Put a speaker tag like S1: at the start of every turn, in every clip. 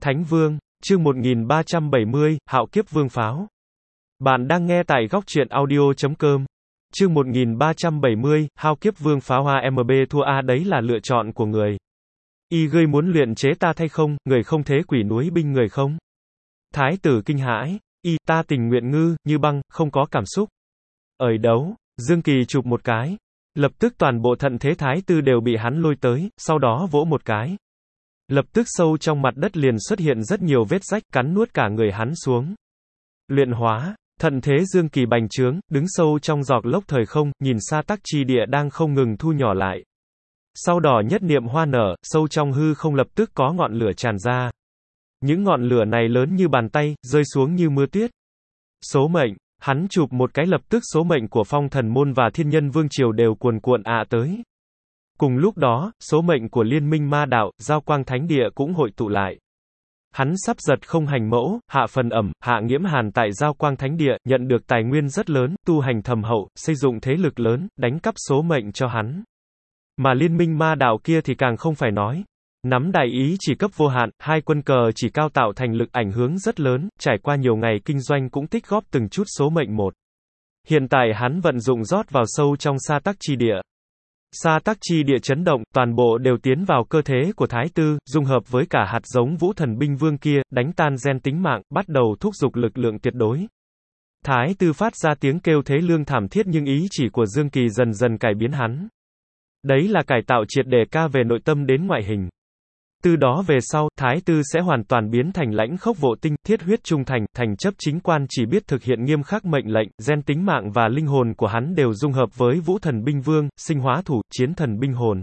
S1: Thánh Vương, chương 1370, Hạo Kiếp Vương Pháo. Bạn đang nghe tại góc truyện audio.com. Chương 1370, Hạo Kiếp Vương Pháo AMB thua A đấy là lựa chọn của người. Y ngươi muốn luyện chế ta thay không, người không thế quỷ núi binh người không? Thái tử kinh hãi, y ta tình nguyện ngư, như băng, không có cảm xúc. Ời đấu, Dương Kỳ chụp một cái. Lập tức toàn bộ thận thế thái tử đều bị hắn lôi tới, sau đó vỗ một cái. Lập tức sâu trong mặt đất liền xuất hiện rất nhiều vết rách, cắn nuốt cả người hắn xuống. Luyện hóa, thận thế Dương Kỳ bành trướng, đứng sâu trong giọt lốc thời không, nhìn xa tắc chi địa đang không ngừng thu nhỏ lại. Sau đỏ nhất niệm hoa nở, sâu trong hư không lập tức có ngọn lửa tràn ra. Những ngọn lửa này lớn như bàn tay, rơi xuống như mưa tuyết. Số mệnh, hắn chụp một cái lập tức số mệnh của Phong Thần Môn và Thiên Nhân Vương Triều đều cuồn cuộn tới. Cùng lúc đó, số mệnh của Liên Minh Ma Đạo, Giao Quang Thánh Địa cũng hội tụ lại. Hắn sắp giật không hành mẫu, hạ phần ẩm, hạ nghiễm hàn tại Giao Quang Thánh Địa, nhận được tài nguyên rất lớn, tu hành thầm hậu, xây dựng thế lực lớn, đánh cắp số mệnh cho hắn. Mà Liên Minh Ma Đạo kia thì càng không phải nói. Nắm đại ý chỉ cấp vô hạn, hai quân cờ chỉ cao tạo thành lực ảnh hưởng rất lớn, trải qua nhiều ngày kinh doanh cũng tích góp từng chút số mệnh một. Hiện tại hắn vận dụng rót vào sâu trong sa tắc chi địa. Sa tắc chi địa chấn động, toàn bộ đều tiến vào cơ thể của Thái Tư, dung hợp với cả hạt giống Vũ Thần Binh Vương kia, đánh tan gen tính mạng, bắt đầu thúc giục lực lượng tuyệt đối. Thái Tư phát ra tiếng kêu thế lương thảm thiết nhưng ý chỉ của Dương Kỳ dần dần cải biến hắn. Đấy là cải tạo triệt để ca về nội tâm đến ngoại hình. Từ đó về sau, Thái Tư sẽ hoàn toàn biến thành lãnh khốc vô tinh, thiết huyết trung thành, thành chấp chính quan chỉ biết thực hiện nghiêm khắc mệnh lệnh, gen tính mạng và linh hồn của hắn đều dung hợp với Vũ Thần Binh Vương, sinh hóa thủ, chiến thần binh hồn.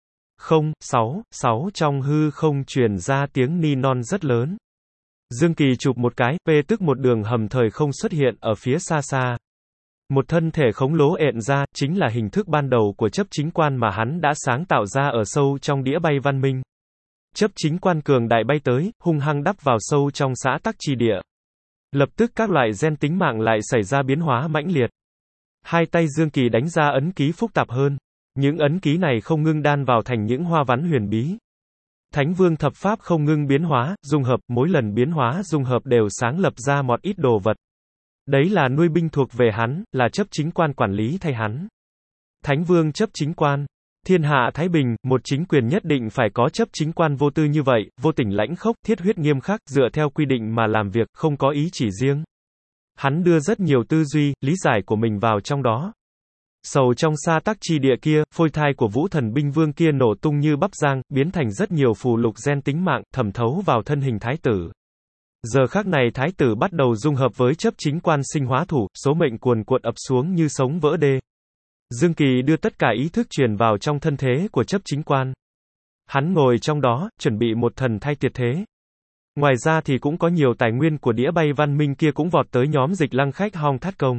S1: 6 trong hư không truyền ra tiếng ni non rất lớn. Dương Kỳ chụp một cái, tức một đường hầm thời không xuất hiện ở phía xa xa. Một thân thể khổng lồ ện ra, chính là hình thức ban đầu của chấp chính quan mà hắn đã sáng tạo ra ở sâu trong đĩa bay văn minh. Chấp chính quan cường đại bay tới, hung hăng đắp vào sâu trong xã tắc chi địa. Lập tức các loại gen tính mạng lại xảy ra biến hóa mãnh liệt. Hai tay Dương Kỳ đánh ra ấn ký phức tạp hơn. Những ấn ký này không ngưng đan vào thành những hoa văn huyền bí. Thánh Vương thập pháp không ngưng biến hóa, dung hợp, mỗi lần biến hóa dung hợp đều sáng lập ra một ít đồ vật. Đấy là nuôi binh thuộc về hắn, là chấp chính quan quản lý thay hắn. Thánh Vương chấp chính quan. Thiên hạ thái bình, một chính quyền nhất định phải có chấp chính quan vô tư như vậy, vô tình lãnh khốc, thiết huyết nghiêm khắc, dựa theo quy định mà làm việc, không có ý chỉ riêng. Hắn đưa rất nhiều tư duy, lý giải của mình vào trong đó. Sầu trong sa tắc chi địa kia, phôi thai của Vũ Thần Binh Vương kia nổ tung như bắp rang, biến thành rất nhiều phù lục gen tính mạng, thẩm thấu vào thân hình thái tử. Giờ khắc này thái tử bắt đầu dung hợp với chấp chính quan sinh hóa thủ, số mệnh cuồn cuộn ập xuống như sống vỡ đê. Dương Kỳ đưa tất cả ý thức truyền vào trong thân thế của chấp chính quan. Hắn ngồi trong đó, chuẩn bị một thần thay tuyệt thế. Ngoài ra thì cũng có nhiều tài nguyên của đĩa bay văn minh kia cũng vọt tới nhóm dịch lăng khách Hong Thát Công.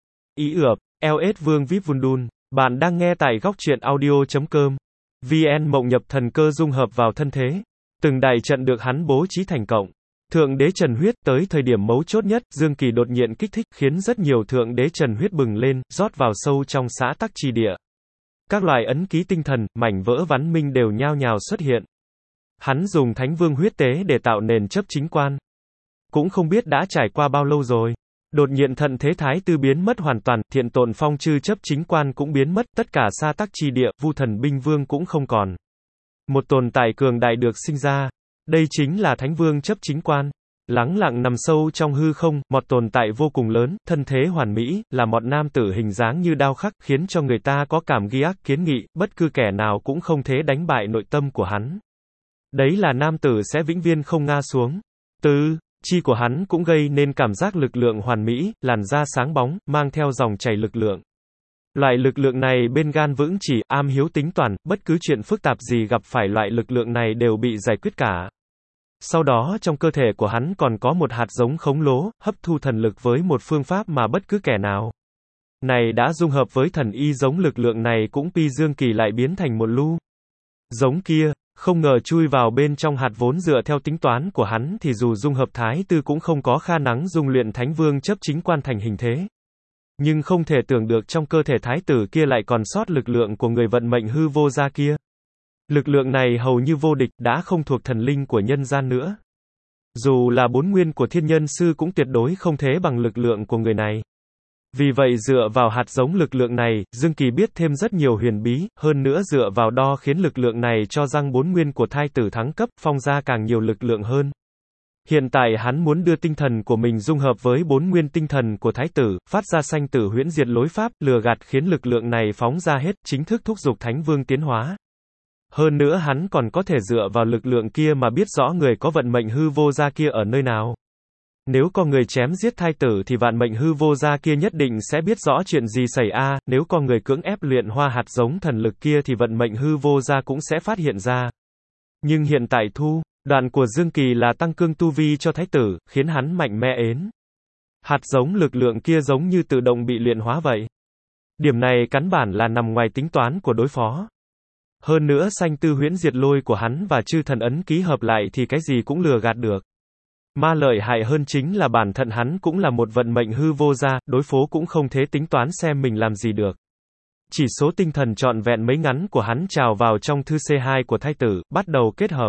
S1: Ý ượp, LS Vương Vip Vundun. Bạn đang nghe tại góc truyện audio.com. VN Mộng nhập thần cơ dung hợp vào thân thế. Từng đại trận được hắn bố trí thành cộng. Thượng đế Trần huyết, tới thời điểm mấu chốt nhất, Dương Kỳ đột nhiên kích thích, khiến rất nhiều thượng đế Trần huyết bừng lên, rót vào sâu trong xã tắc chi địa. Các loại ấn ký tinh thần, mảnh vỡ văn minh đều nhao nhào xuất hiện. Hắn dùng Thánh Vương huyết tế để tạo nền chấp chính quan. Cũng không biết đã trải qua bao lâu rồi. Đột nhiên thận thế thái tư biến mất hoàn toàn, thiện tồn phong chư chấp chính quan cũng biến mất, tất cả sa tắc chi địa, Vu Thần Binh Vương cũng không còn. Một tồn tại cường đại được sinh ra. Đây chính là Thánh Vương chấp chính quan. Lắng lặng nằm sâu trong hư không, một tồn tại vô cùng lớn, thân thế hoàn mỹ, là một nam tử hình dáng như đao khắc, khiến cho người ta có cảm ghi ác kiến nghị, bất cứ kẻ nào cũng không thể đánh bại nội tâm của hắn. Đấy là nam tử sẽ vĩnh viễn không ngã xuống. Tứ chi của hắn cũng gây nên cảm giác lực lượng hoàn mỹ, làn da sáng bóng, mang theo dòng chảy lực lượng. Loại lực lượng này bên gan vững chỉ, am hiếu tính toàn, bất cứ chuyện phức tạp gì gặp phải loại lực lượng này đều bị giải quyết cả. Sau đó trong cơ thể của hắn còn có một hạt giống khổng lồ, hấp thu thần lực với một phương pháp mà bất cứ kẻ nào này đã dung hợp với thần y giống lực lượng này cũng pi Dương Kỳ lại biến thành một lu. Giống kia, không ngờ chui vào bên trong hạt vốn dựa theo tính toán của hắn thì dù dung hợp thái tư cũng không có khả năng dung luyện Thánh Vương chấp chính quan thành hình thế. Nhưng không thể tưởng được trong cơ thể thái tử kia lại còn sót lực lượng của người vận mệnh hư vô gia kia. Lực lượng này hầu như vô địch, đã không thuộc thần linh của nhân gian nữa. Dù là 4 nguyên của thiên nhân sư cũng tuyệt đối không thế bằng lực lượng của người này. Vì vậy dựa vào hạt giống lực lượng này, Dương Kỳ biết thêm rất nhiều huyền bí, hơn nữa dựa vào đo khiến lực lượng này cho rằng 4 nguyên của thai tử thắng cấp, phong ra càng nhiều lực lượng hơn. Hiện tại hắn muốn đưa tinh thần của mình dung hợp với 4 nguyên tinh thần của thái tử, phát ra sanh tử huyễn diệt lối pháp, lừa gạt khiến lực lượng này phóng ra hết, chính thức thúc giục Thánh Vương tiến hóa. Hơn nữa hắn còn có thể dựa vào lực lượng kia mà biết rõ người có vận mệnh hư vô gia kia ở nơi nào. Nếu có người chém giết thai tử thì vạn mệnh hư vô gia kia nhất định sẽ biết rõ chuyện gì xảy ra, nếu có người cưỡng ép luyện hoa hạt giống thần lực kia thì vận mệnh hư vô gia cũng sẽ phát hiện ra. Nhưng hiện tại đoạn của Dương Kỳ là tăng cương tu vi cho thái tử, khiến hắn mạnh mẽ ến. Hạt giống lực lượng kia giống như tự động bị luyện hóa vậy. Điểm này căn bản là nằm ngoài tính toán của đối phó. Hơn nữa sanh tư huyễn diệt lôi của hắn và chư thần ấn ký hợp lại thì cái gì cũng lừa gạt được. Mà lợi hại hơn chính là bản thân hắn cũng là một vận mệnh hư vô gia, đối phố cũng không thế tính toán xem mình làm gì được. Chỉ số tinh thần trọn vẹn mấy ngắn của hắn trào vào trong thư C2 của thái tử, bắt đầu kết hợp.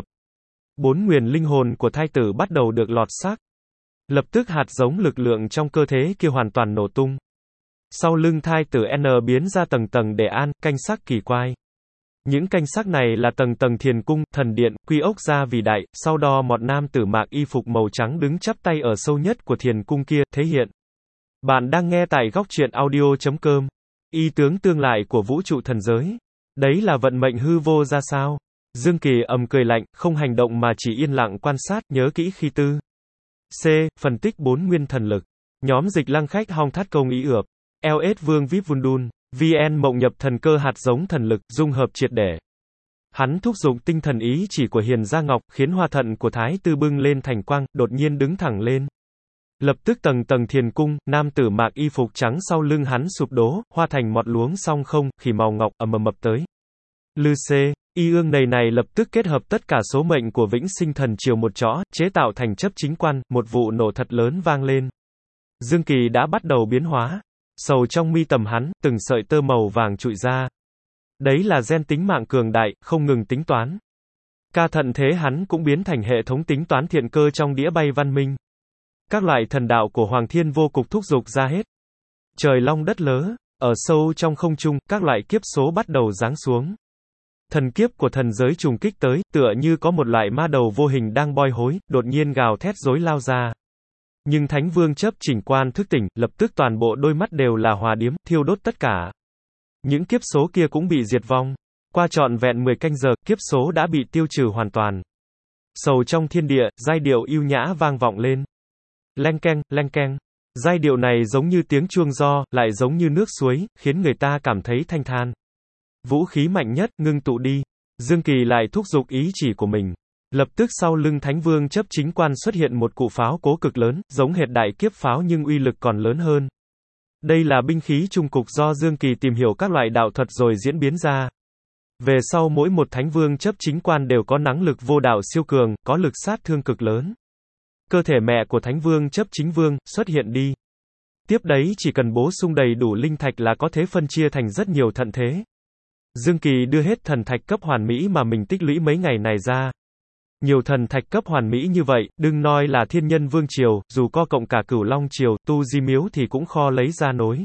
S1: 4 nguyên linh hồn của thái tử bắt đầu được lọt xác. Lập tức hạt giống lực lượng trong cơ thể kia hoàn toàn nổ tung. Sau lưng thái tử N biến ra tầng tầng đề an, canh sắc kỳ quái. Những canh sắc này là tầng tầng thiền cung, thần điện, quy ốc gia vì đại, sau đó một nam tử mặc y phục màu trắng đứng chắp tay ở sâu nhất của thiền cung kia, thể hiện. Bạn đang nghe tại góc truyện audio.com. Ý tướng tương lại của vũ trụ thần giới. Đấy là vận mệnh hư vô ra sao? Dương Kỳ cười lạnh, không hành động mà chỉ yên lặng quan sát, nhớ kỹ khi tư. C. Phân tích 4 nguyên thần lực. Nhóm dịch lăng khách hong thắt công ý ượp. LS Vương Vip Vundun. VN Mộng nhập thần cơ hạt giống thần lực, dung hợp triệt để. Hắn thúc giục tinh thần ý chỉ của Hiền Gia Ngọc, khiến hoa thận của Thái Tư bưng lên thành quang, đột nhiên đứng thẳng lên. Lập tức tầng tầng thiền cung, nam tử mặc y phục trắng sau lưng hắn sụp đổ, hoa thành một luống song không, khỉ màu ngọc ầm ầm mập tới. Lư C. Y ương này lập tức kết hợp tất cả số mệnh của Vĩnh Sinh Thần Triều một chõ, chế tạo thành chấp chính quan, một vụ nổ thật lớn vang lên. Dương Kỳ đã bắt đầu biến hóa. Sầu trong mi tầm hắn, từng sợi tơ màu vàng trụi ra. Đấy là gen tính mạng cường đại, không ngừng tính toán. Ca thận thế hắn cũng biến thành hệ thống tính toán thiện cơ trong đĩa bay văn minh. Các loại thần đạo của Hoàng Thiên vô cục thúc giục ra hết. Trời long đất lớ, ở sâu trong không trung, các loại kiếp số bắt đầu giáng xuống. Thần kiếp của thần giới trùng kích tới, tựa như có một loại ma đầu vô hình đang boi hối, đột nhiên gào thét rối lao ra. Nhưng Thánh Vương chấp chỉnh quan thức tỉnh, lập tức toàn bộ đôi mắt đều là hỏa điếm, thiêu đốt tất cả. Những kiếp số kia cũng bị diệt vong. Qua trọn vẹn 10 canh giờ, kiếp số đã bị tiêu trừ hoàn toàn. Sầu trong thiên địa, giai điệu yêu nhã vang vọng lên. Leng keng, leng keng. Giai điệu này giống như tiếng chuông do, lại giống như nước suối, khiến người ta cảm thấy thanh thản. Vũ khí mạnh nhất, ngưng tụ đi. Dương Kỳ lại thúc giục ý chỉ của mình. Lập tức sau lưng Thánh Vương chấp chính quan xuất hiện một cụ pháo cố cực lớn, giống hệt đại kiếp pháo nhưng uy lực còn lớn hơn. Đây là binh khí trung cục do Dương Kỳ tìm hiểu các loại đạo thuật rồi diễn biến ra. Về sau mỗi một Thánh Vương chấp chính quan đều có năng lực vô đạo siêu cường, có lực sát thương cực lớn. Cơ thể mẹ của Thánh Vương chấp chính vương, xuất hiện đi. Tiếp đấy chỉ cần bổ sung đầy đủ linh thạch là có thể phân chia thành rất nhiều thận thế. Dương Kỳ đưa hết thần thạch cấp hoàn mỹ mà mình tích lũy mấy ngày này ra. Nhiều thần thạch cấp hoàn mỹ như vậy, đừng nói là thiên nhân vương triều, dù có cộng cả cửu long triều, tu di miếu thì cũng kho lấy ra nối.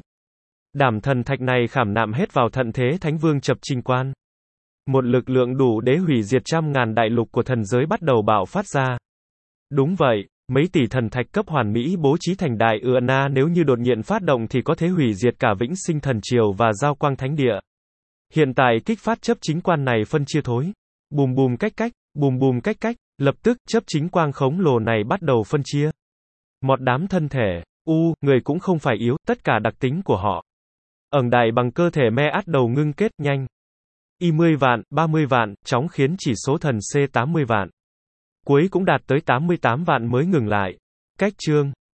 S1: Đảm thần thạch này khảm nạm hết vào thận thế Thánh Vương chập trình quan. Một lực lượng đủ để hủy diệt trăm ngàn đại lục của thần giới bắt đầu bạo phát ra. Đúng vậy, mấy tỷ thần thạch cấp hoàn mỹ bố trí thành đại na nếu như đột nhiên phát động thì có thể hủy diệt cả Vĩnh Sinh Thần Triều và Giao Quang Thánh Địa. Hiện tại kích phát chấp chính quan này phân chia thối. Bùm bùm cách cách, bùm bùm cách cách, lập tức chấp chính quang khổng lồ này bắt đầu phân chia. Một đám thân thể, người cũng không phải yếu, tất cả đặc tính của họ. Ẩn đại bằng cơ thể me át đầu ngưng kết nhanh. 20 vạn, 30 vạn, chóng khiến chỉ số thần C 80 vạn. Cuối cũng đạt tới 88 vạn mới ngừng lại. Cách chương.